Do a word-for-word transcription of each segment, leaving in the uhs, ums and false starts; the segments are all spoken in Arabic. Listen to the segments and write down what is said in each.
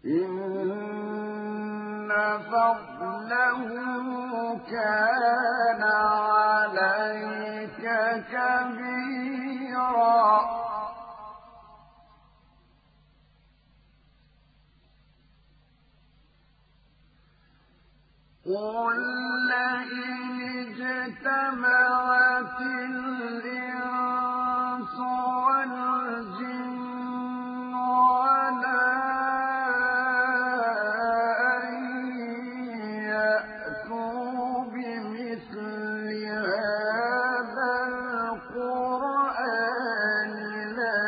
إن فضله كان عليك كبيرا قل لئن اجتمعت الإنس والجن على أن يأتوا بمثل هذا القرآن لا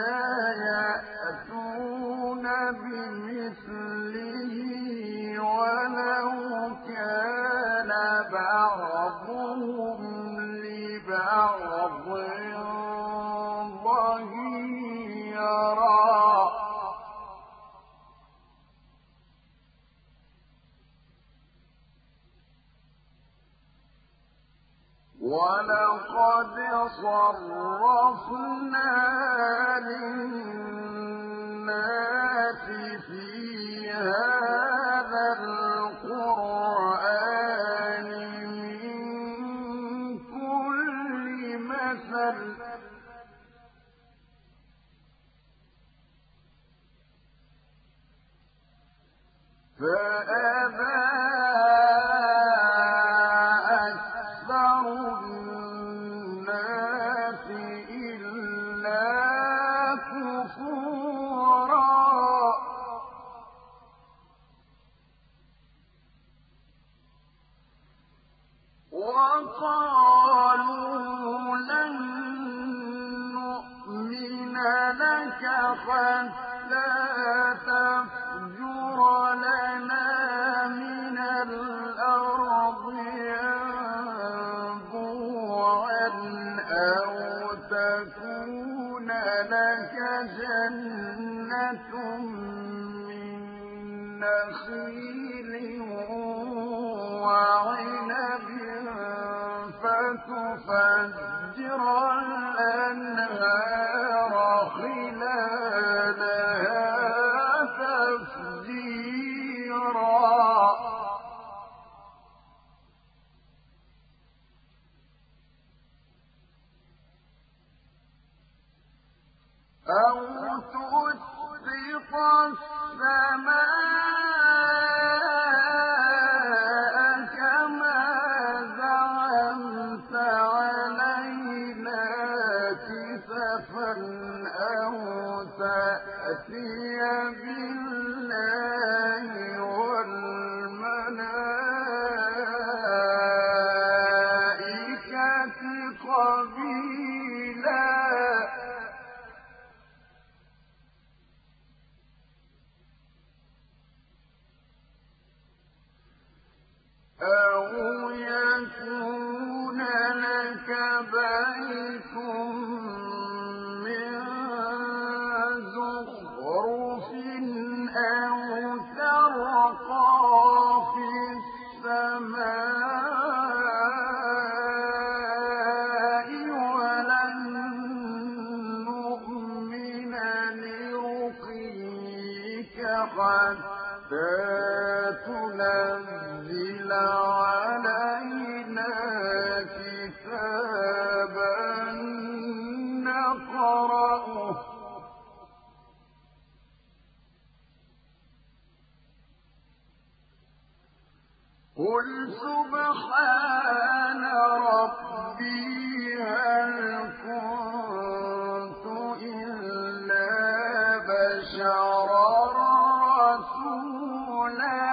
يأتون بمثله ولو كان بعضهم لبعض ظهيرا ولقد صرفنا للناس في هذا القرآن من كل مثل فأبى أكثر الناس إلا كفورا وقالوا لن نؤمن لك حتى تفجر لنا من الأرض ينبوعا أو تكون لك جنة من نخيل وعنب فتفجر الأنهار خلالها تفجيرا أو تسقط السماء كما زعمت علينا كسفا أو تأتي بالله والملائكة قبيلا أو يكون لك بيت من زخرف أو ترقى في السماء ولن نؤمن لرقيك حتى تنزل علينا كتابا نقرأه قل سبحان ربي هل كنت إلا بشرا رسولا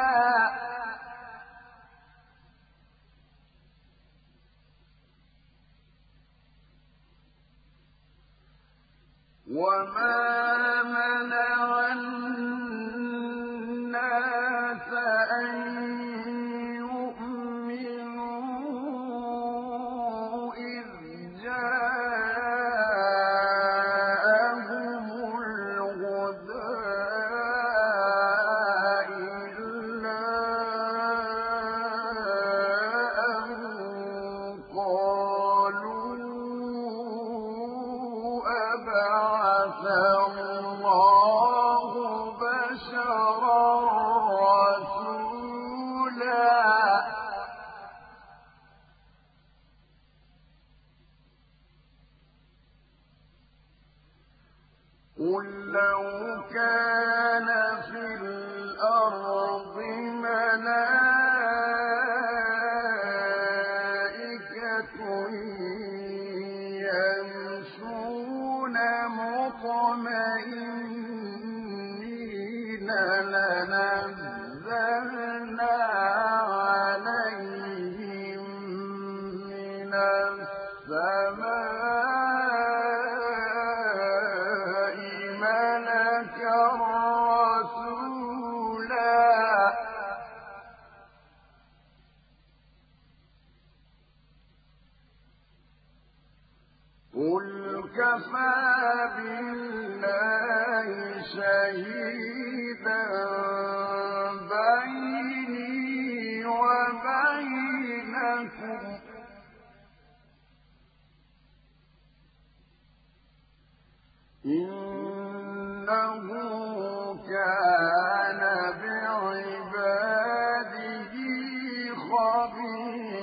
وما منع الناس أن يؤمنوا إذ جاءهم الهدى إلا أن قالوا أبعث الله بشرا لنزلنا عليهم من السماء ملكا رسولا قل كفى بالله شهيدا بيني وبينكم إنه كان بعباده خبيرا